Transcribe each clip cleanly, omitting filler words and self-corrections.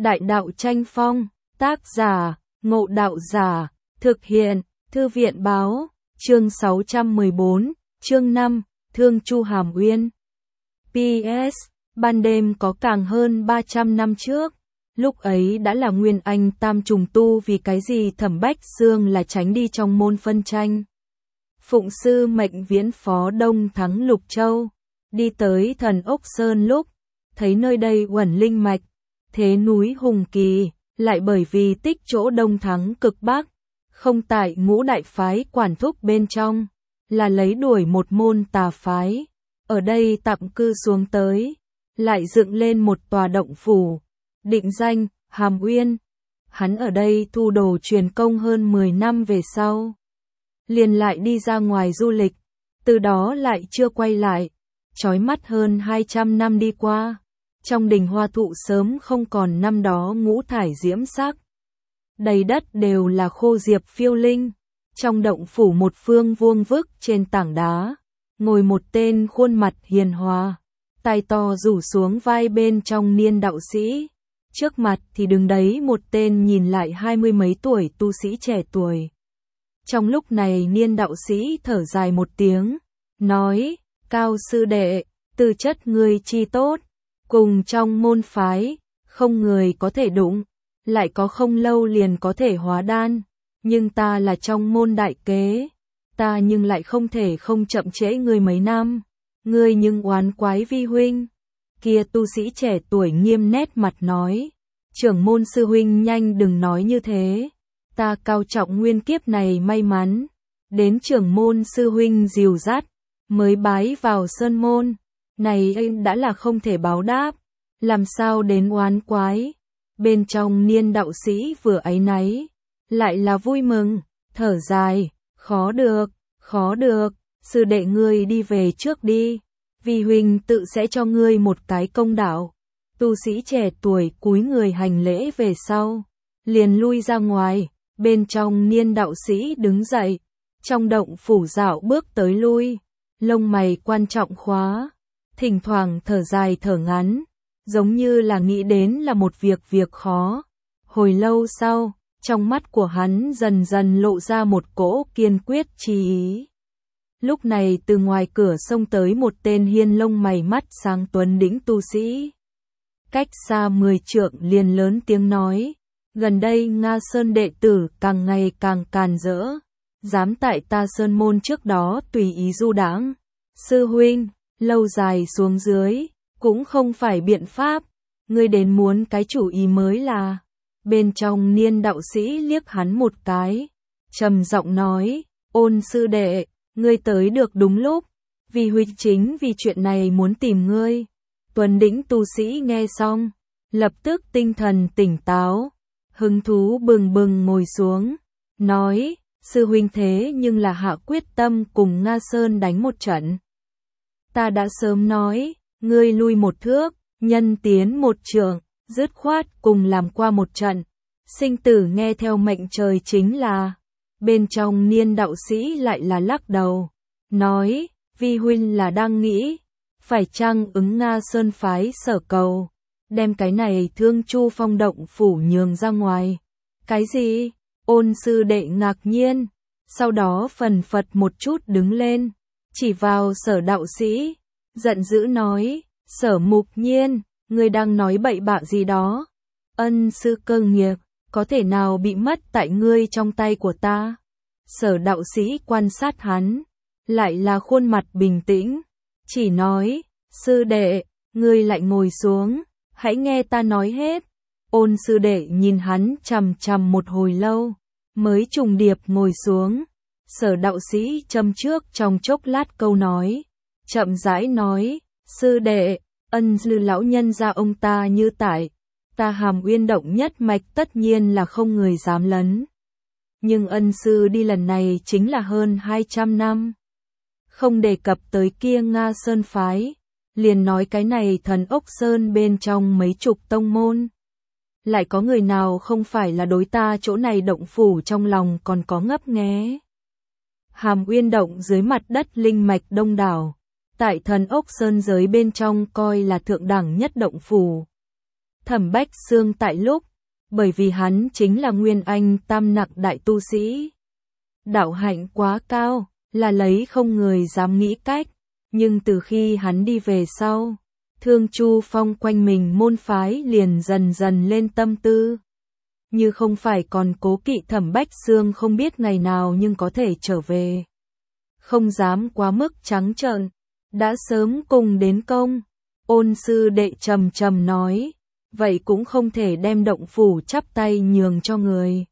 Đại đạo tranh phong, tác giả, Ngộ Đạo Giả, thực hiện, Thư viện báo, chương 614, chương 5, Thương Chu Hàm Uyên. PS, ban đêm có càng hơn 300 năm trước, lúc ấy đã là Nguyên Anh tam trùng tu, vì cái gì Thẩm Bách Xương là tránh đi trong môn phân tranh. Phụng sư mệnh viễn phó Đông Thắng Lục Châu, đi tới Thần Ốc Sơn lúc, thấy nơi đây uẩn linh mạch, thế núi hùng kỳ, lại bởi vì tích chỗ Đông Thắng cực Bắc, không tại ngũ đại phái quản thúc bên trong, là lấy đuổi một môn tà phái, ở đây tạm cư xuống tới, lại dựng lên một tòa động phủ, định danh Hàm Uyên. Hắn ở đây thu đồ truyền công hơn 10 năm về sau, liền lại đi ra ngoài du lịch, từ đó lại chưa quay lại. Chói mắt hơn 200 năm đi qua, trong đình hoa thụ sớm không còn năm đó ngũ thải diễm sắc. Đầy đất đều là khô diệp phiêu linh, trong động phủ một phương vuông vức trên tảng đá, ngồi một tên khuôn mặt hiền hòa, tai to rủ xuống vai bên trong niên đạo sĩ. Trước mặt thì đứng đấy một tên nhìn lại 20 mấy tuổi tu sĩ trẻ tuổi. Trong lúc này niên đạo sĩ thở dài một tiếng, nói: Cao sư đệ, tư chất ngươi chi tốt, cùng trong môn phái, không người có thể đụng, lại có không lâu liền có thể hóa đan, nhưng ta là trong môn đại kế, ta nhưng lại không thể không chậm trễ ngươi mấy năm, ngươi nhưng oán quái vi huynh. Kia tu sĩ trẻ tuổi nghiêm nét mặt nói: Trưởng môn sư huynh nhanh đừng nói như thế, ta cao trọng nguyên kiếp này may mắn, đến trưởng môn sư huynh dìu dắt, mới bái vào sơn môn, này anh đã là không thể báo đáp, làm sao đến oán quái. Bên trong niên đạo sĩ vừa áy náy, lại là vui mừng, thở dài: khó được, sư đệ ngươi đi về trước đi, vì huynh tự sẽ cho ngươi một cái công đạo. Tu sĩ trẻ tuổi cúi người hành lễ về sau, liền lui ra ngoài. Bên trong niên đạo sĩ đứng dậy, trong động phủ dạo bước tới lui, lông mày quan trọng khóa, thỉnh thoảng thở dài thở ngắn, giống như là nghĩ đến là một việc khó. Hồi lâu sau, trong mắt của hắn dần dần lộ ra một cỗ kiên quyết chí ý. Lúc này từ ngoài cửa xông tới một tên hiên lông mày mắt sáng tuấn đĩnh tu sĩ. Cách xa 10 trượng liền lớn tiếng nói: Gần đây Nga Sơn đệ tử càng ngày càng càn rỡ, dám tại ta sơn môn trước đó tùy ý du đãng. Sư huynh, lâu dài xuống dưới, cũng không phải biện pháp, ngươi đến muốn cái chủ ý mới là. Bên trong niên đạo sĩ liếc hắn một cái, trầm giọng nói: Ôn sư đệ, ngươi tới được đúng lúc, vì huynh chính vì chuyện này muốn tìm ngươi. Tuấn đĩnh tu sĩ nghe xong, lập tức tinh thần tỉnh táo, hứng thú bừng bừng ngồi xuống, nói: Sư huynh thế nhưng là hạ quyết tâm cùng Nga Sơn đánh một trận. Ta đã sớm nói, ngươi lui một thước, nhân tiến một trượng, dứt khoát cùng làm qua một trận, sinh tử nghe theo mệnh trời chính là. Bên trong niên đạo sĩ lại là lắc đầu, nói: Vi huynh là đang nghĩ, phải chăng ứng Nga Sơn phái sở cầu, đem cái này Thương Chu Phong động phủ nhường ra ngoài. Cái gì? Ôn sư đệ ngạc nhiên, sau đó phần phật một chút đứng lên, chỉ vào Sở đạo sĩ, giận dữ nói: Sở Mục Nhiên, ngươi đang nói bậy bạ gì đó? Ân sư cơ nghiệp, có thể nào bị mất tại ngươi trong tay của ta? Sở đạo sĩ quan sát hắn, lại là khuôn mặt bình tĩnh, chỉ nói: Sư đệ, ngươi lại ngồi xuống, hãy nghe ta nói hết. Ôn sư đệ nhìn hắn chằm chằm một hồi lâu, mới trùng điệp ngồi xuống. Sở đạo sĩ châm trước trong chốc lát câu nói, chậm rãi nói: Sư đệ, ân sư lão nhân gia ông ta như tại, ta Hàm Uyên động nhất mạch tất nhiên là không người dám lấn. Nhưng ân sư đi lần này chính là hơn 200 năm. Không đề cập tới kia Nga Sơn phái, liền nói cái này Thần Ốc Sơn bên trong mấy chục tông môn. Lại có người nào không phải là đối ta chỗ này động phủ trong lòng còn có ngấp nghé. Hàm Uyên động dưới mặt đất linh mạch đông đảo, tại Thần Ốc Sơn giới bên trong coi là thượng đẳng nhất động phủ. Thẩm Bách Xương tại lúc, bởi vì hắn chính là Nguyên Anh tam nặc đại tu sĩ. Đạo hạnh quá cao, là lấy không người dám nghĩ cách, nhưng từ khi hắn đi về sau, Thương Chu Phong quanh mình môn phái liền dần dần lên tâm tư. Như không phải còn cố kỵ Thẩm Bách Xương không biết ngày nào nhưng có thể trở về. Không dám quá mức trắng trợn, đã sớm cùng đến công. Ôn sư đệ trầm trầm nói, vậy cũng không thể đem động phủ chắp tay nhường cho người.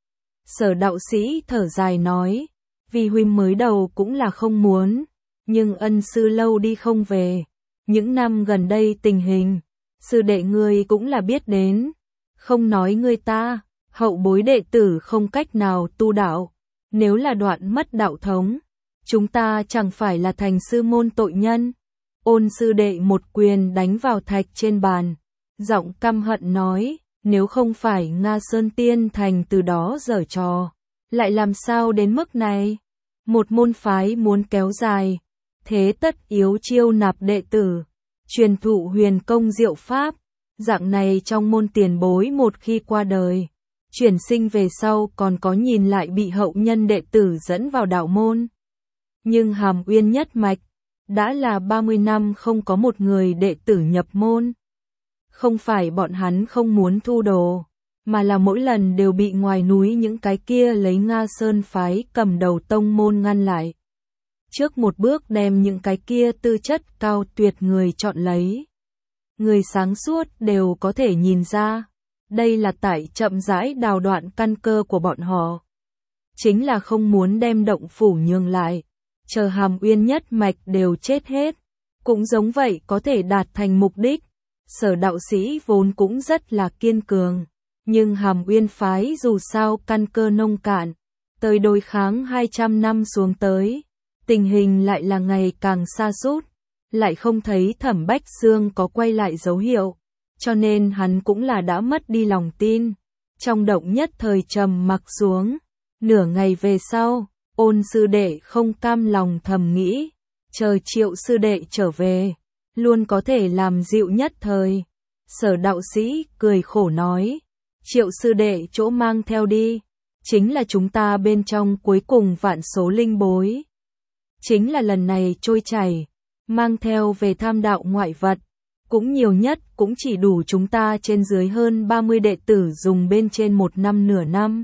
Sở đạo sĩ thở dài nói, vì huynh mới đầu cũng là không muốn, nhưng ân sư lâu đi không về. Những năm gần đây tình hình, sư đệ ngươi cũng là biết đến. Không nói ngươi ta, hậu bối đệ tử không cách nào tu đạo. Nếu là đoạn mất đạo thống, chúng ta chẳng phải là thành sư môn tội nhân. Ôn sư đệ một quyền đánh vào thạch trên bàn, giọng căm hận nói, nếu không phải Nga Sơn Tiên Thành từ đó giở trò, lại làm sao đến mức này? Một môn phái muốn kéo dài, thế tất yếu chiêu nạp đệ tử, truyền thụ huyền công diệu pháp, dạng này trong môn tiền bối một khi qua đời, chuyển sinh về sau còn có nhìn lại bị hậu nhân đệ tử dẫn vào đạo môn. Nhưng Hàm Uyên nhất mạch, đã là 30 năm không có một người đệ tử nhập môn. Không phải bọn hắn không muốn thu đồ, mà là mỗi lần đều bị ngoài núi những cái kia lấy Nga Sơn phái cầm đầu tông môn ngăn lại. Trước một bước đem những cái kia tư chất cao tuyệt người chọn lấy. Người sáng suốt đều có thể nhìn ra, đây là tại chậm rãi đào đoạn căn cơ của bọn họ. Chính là không muốn đem động phủ nhường lại, chờ Hàm Uyên nhất mạch đều chết hết. Cũng giống vậy có thể đạt thành mục đích. Sở đạo sĩ vốn cũng rất là kiên cường, nhưng Hàm Uyên phái dù sao căn cơ nông cạn, tới đối kháng 200 năm xuống tới, tình hình lại là ngày càng sa sút, lại không thấy Thẩm Bách Xương có quay lại dấu hiệu, cho nên hắn cũng là đã mất đi lòng tin. Trong động nhất thời trầm mặc xuống, nửa ngày về sau, Ôn sư đệ không cam lòng thầm nghĩ, chờ Triệu sư đệ trở về, luôn có thể làm dịu nhất thời. Sở đạo sĩ cười khổ nói, Triệu sư đệ chỗ mang theo đi, chính là chúng ta bên trong cuối cùng vạn số linh bối. Chính là lần này trôi chảy, mang theo về tham đạo ngoại vật, cũng nhiều nhất cũng chỉ đủ chúng ta trên dưới hơn 30 đệ tử dùng bên trên một năm nửa năm.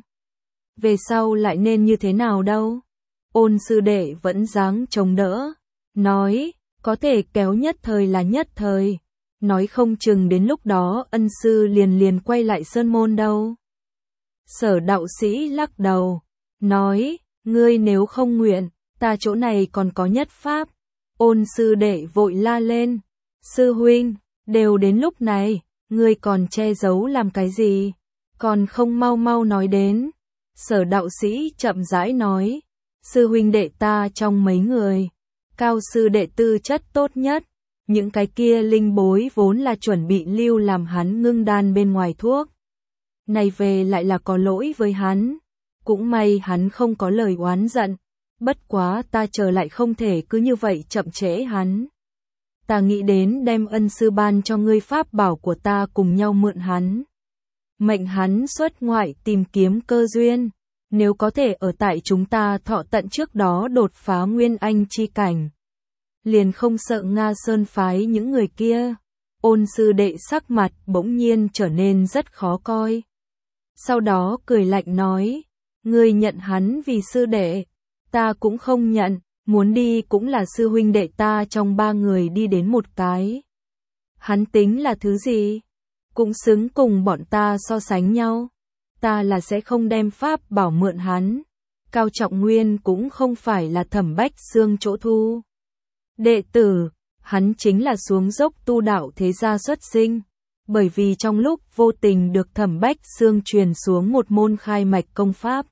Về sau lại nên như thế nào đâu? Ôn sư đệ vẫn dáng chống đỡ, nói, có thể kéo nhất thời là nhất thời, nói không chừng đến lúc đó ân sư liền quay lại sơn môn đâu. Sở đạo sĩ lắc đầu, nói, ngươi nếu không nguyện, ta chỗ này còn có nhất pháp. Ôn sư đệ vội la lên, sư huynh, đều đến lúc này, ngươi còn che giấu làm cái gì, còn không mau mau nói đến. Sở đạo sĩ chậm rãi nói, sư huynh đệ ta trong mấy người, cao sư đệ tư chất tốt nhất, những cái kia linh bối vốn là chuẩn bị lưu làm hắn ngưng đan bên ngoài thuốc. Này về lại là có lỗi với hắn, cũng may hắn không có lời oán giận, bất quá ta chờ lại không thể cứ như vậy chậm trễ hắn. Ta nghĩ đến đem ân sư ban cho ngươi pháp bảo của ta cùng nhau mượn hắn. Mệnh hắn xuất ngoại tìm kiếm cơ duyên, nếu có thể ở tại chúng ta thọ tận trước đó đột phá nguyên anh chi cảnh. Liền không sợ Nga Sơn phái những người kia. Ôn sư đệ sắc mặt bỗng nhiên trở nên rất khó coi. Sau đó cười lạnh nói, ngươi nhận hắn vì sư đệ, ta cũng không nhận, muốn đi cũng là sư huynh đệ ta trong 3 người đi đến một cái. Hắn tính là thứ gì? Cũng xứng cùng bọn ta so sánh nhau. Ta là sẽ không đem pháp bảo mượn hắn. Cao Trọng Nguyên cũng không phải là Thẩm Bách Xương chỗ thu đệ tử, hắn chính là xuống dốc tu đạo thế gia xuất sinh, bởi vì trong lúc vô tình được Thẩm Bách Xương truyền xuống một môn khai mạch công pháp.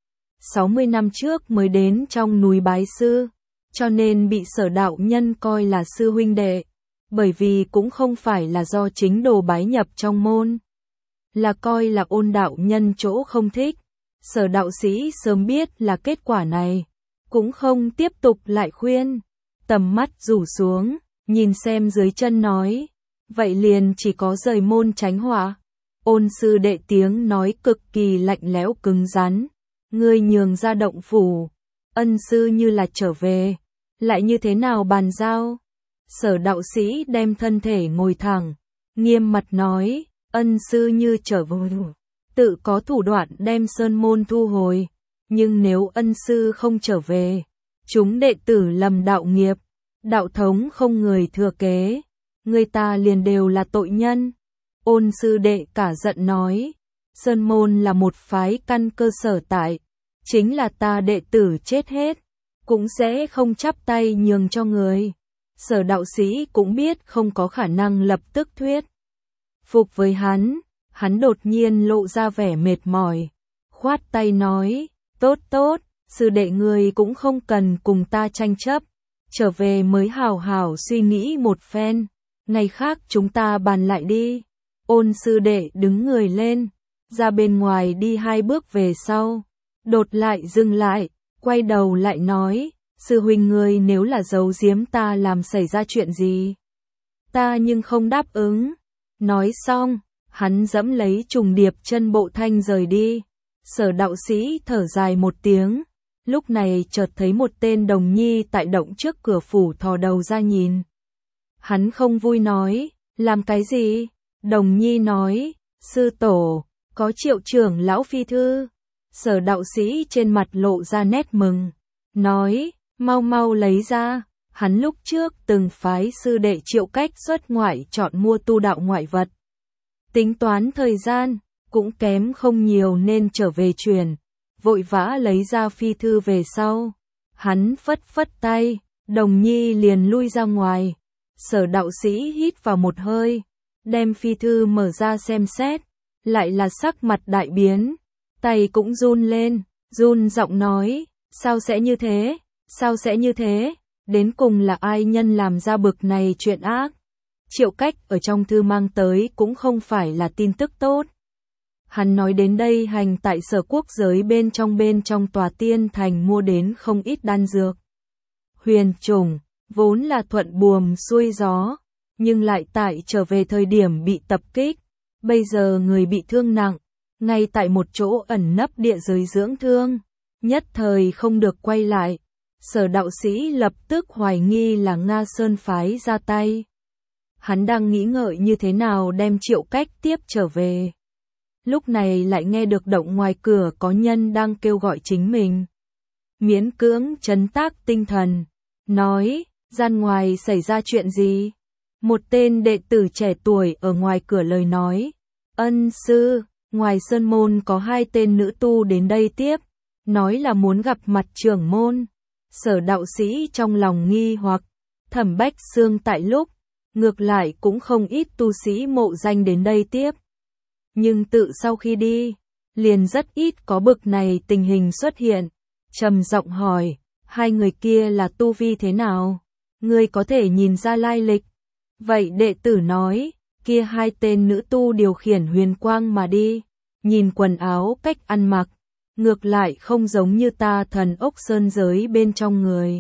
60 năm trước mới đến trong núi bái sư, cho nên bị Sở đạo nhân coi là sư huynh đệ, bởi vì cũng không phải là do chính đồ bái nhập trong môn, là coi là Ôn đạo nhân chỗ không thích. Sở đạo sĩ sớm biết là kết quả này, cũng không tiếp tục lại khuyên, tầm mắt rủ xuống, nhìn xem dưới chân nói, vậy liền chỉ có rời môn tránh họa. Ôn sư đệ tiếng nói cực kỳ lạnh lẽo cứng rắn. Ngươi nhường ra động phủ, ân sư như là trở về, lại như thế nào bàn giao? Sở đạo sĩ đem thân thể ngồi thẳng, nghiêm mặt nói, ân sư như trở về, tự có thủ đoạn đem sơn môn thu hồi, nhưng nếu ân sư không trở về, chúng đệ tử lầm đạo nghiệp, đạo thống không người thừa kế, người ta liền đều là tội nhân. Ôn sư đệ cả giận nói, sơn môn là một phái căn cơ sở tại, chính là ta đệ tử chết hết, cũng sẽ không chắp tay nhường cho người. Sở đạo sĩ cũng biết không có khả năng lập tức thuyết phục với hắn đột nhiên lộ ra vẻ mệt mỏi, khoát tay nói, tốt tốt, sư đệ người cũng không cần cùng ta tranh chấp, trở về mới hào hào suy nghĩ một phen, ngày khác chúng ta bàn lại đi. Ôn sư đệ đứng người lên, ra bên ngoài đi 2 bước về sau, đột lại dừng lại, quay đầu lại nói, sư huynh ngươi nếu là giấu giếm ta làm xảy ra chuyện gì, ta nhưng không đáp ứng. Nói xong, hắn dẫm lấy trùng điệp chân bộ thanh rời đi. Sở đạo sĩ thở dài một tiếng, lúc này chợt thấy một tên đồng nhi tại động trước cửa phủ thò đầu ra nhìn. Hắn không vui nói, làm cái gì? Đồng nhi nói, sư tổ, có Triệu trưởng lão phi thư. Sở đạo sĩ trên mặt lộ ra nét mừng, nói, mau mau lấy ra, hắn lúc trước từng phái sư đệ Triệu Cách xuất ngoại chọn mua tu đạo ngoại vật. Tính toán thời gian, cũng kém không nhiều nên trở về truyền, vội vã lấy ra phi thư về sau. Hắn phất phất tay, đồng nhi liền lui ra ngoài. Sở đạo sĩ hít vào một hơi, đem phi thư mở ra xem xét, lại là sắc mặt đại biến, tay cũng run lên, run giọng nói, sao sẽ như thế, sao sẽ như thế, đến cùng là ai nhân làm ra bực này chuyện ác. Triệu Cách ở trong thư mang tới cũng không phải là tin tức tốt. Hắn nói đến đây hành tại Sở quốc giới bên trong tòa tiên thành mua đến không ít đan dược. Huyền trùng, vốn là thuận buồm xuôi gió, nhưng lại tại trở về thời điểm bị tập kích. Bây giờ người bị thương nặng, ngay tại một chỗ ẩn nấp địa giới dưỡng thương, nhất thời không được quay lại. Sở đạo sĩ lập tức hoài nghi là Nga Sơn phái ra tay. Hắn đang nghĩ ngợi như thế nào đem Triệu Cách tiếp trở về. Lúc này lại nghe được động ngoài cửa có nhân đang kêu gọi chính mình. Miễn cưỡng trấn tác tinh thần, nói, gian ngoài xảy ra chuyện gì? Một tên đệ tử trẻ tuổi ở ngoài cửa lời nói, ân sư, ngoài sơn môn có 2 tên nữ tu đến đây tiếp, nói là muốn gặp mặt trưởng môn. Sở đạo sĩ trong lòng nghi hoặc, Thẩm Bách Xương tại lúc, ngược lại cũng không ít tu sĩ mộ danh đến đây tiếp. Nhưng tự sau khi đi, liền rất ít có bực này tình hình xuất hiện. Trầm giọng hỏi, 2 người kia là tu vi thế nào? Ngươi có thể nhìn ra lai lịch. Vậy đệ tử nói, kia 2 tên nữ tu điều khiển huyền quang mà đi, nhìn quần áo cách ăn mặc, ngược lại không giống như ta thần ốc sơn giới bên trong người.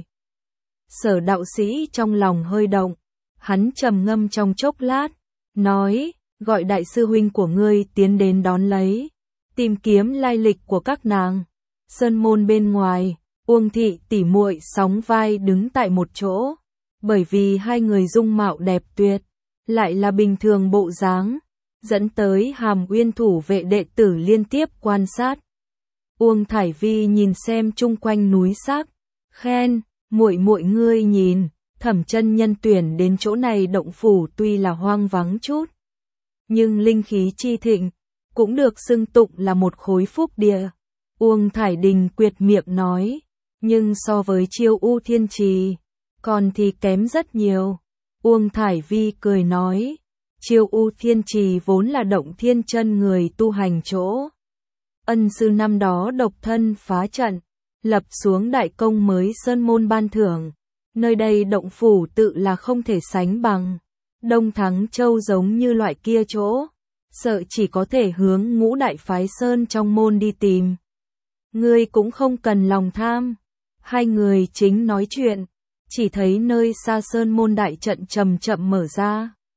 Sở đạo sĩ trong lòng hơi động, hắn trầm ngâm trong chốc lát, nói, gọi đại sư huynh của ngươi tiến đến đón lấy, tìm kiếm lai lịch của các nàng. Sơn môn bên ngoài, Uông thị tỉ muội sóng vai đứng tại một chỗ, bởi vì 2 người dung mạo đẹp tuyệt, lại là bình thường bộ dáng, dẫn tới Hàm Uyên thủ vệ đệ tử liên tiếp quan sát. Uông Thải Vi nhìn xem chung quanh núi sắc, khen, muội muội ngươi nhìn, Thẩm chân nhân tuyển đến chỗ này động phủ tuy là hoang vắng chút, nhưng linh khí chi thịnh, cũng được xưng tụng là một khối phúc địa. Uông Thải Đình quyệt miệng nói, nhưng so với Chiêu U Thiên Trì, còn thì kém rất nhiều. Uông Thải Vi cười nói, Chiêu U Thiên Trì vốn là động thiên chân người tu hành chỗ. Ân sư năm đó độc thân phá trận, lập xuống đại công mới sơn môn ban thưởng. Nơi đây động phủ tự là không thể sánh bằng. Đông Thắng Châu giống như loại kia chỗ, sợ chỉ có thể hướng Ngũ đại phái sơn trong môn đi tìm. Ngươi cũng không cần lòng tham. 2 người chính nói chuyện, chỉ thấy nơi xa sơn môn đại trận chậm chậm mở ra.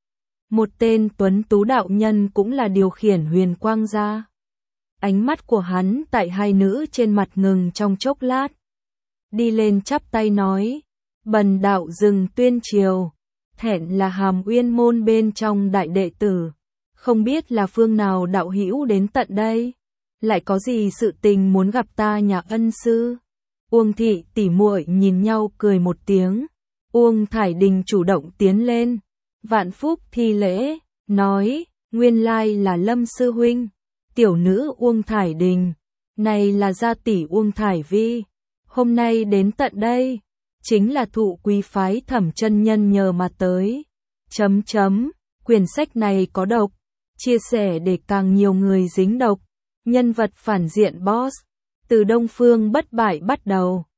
Một tên tuấn tú đạo nhân cũng là điều khiển huyền quang gia. Ánh mắt của hắn tại hai nữ trên mặt ngừng trong chốc lát. Đi lên chắp tay nói, bần đạo dừng tuyên triều, thẹn là Hàm Uyên môn bên trong đại đệ tử, không biết là phương nào đạo hữu đến tận đây, lại có gì sự tình muốn gặp ta nhà ân sư. Uông thị tỉ muội nhìn nhau cười một tiếng. Uông Thải Đình chủ động tiến lên, vạn phúc thi lễ, nói, nguyên lai là Lâm sư huynh, tiểu nữ Uông Thải Đình, này là gia tỷ Uông Thải Vi, hôm nay đến tận đây, chính là thụ quý phái Thẩm chân nhân nhờ mà tới. Quyển sách này có độc, chia sẻ để càng nhiều người dính độc, nhân vật phản diện boss, từ Đông Phương bất bại bắt đầu.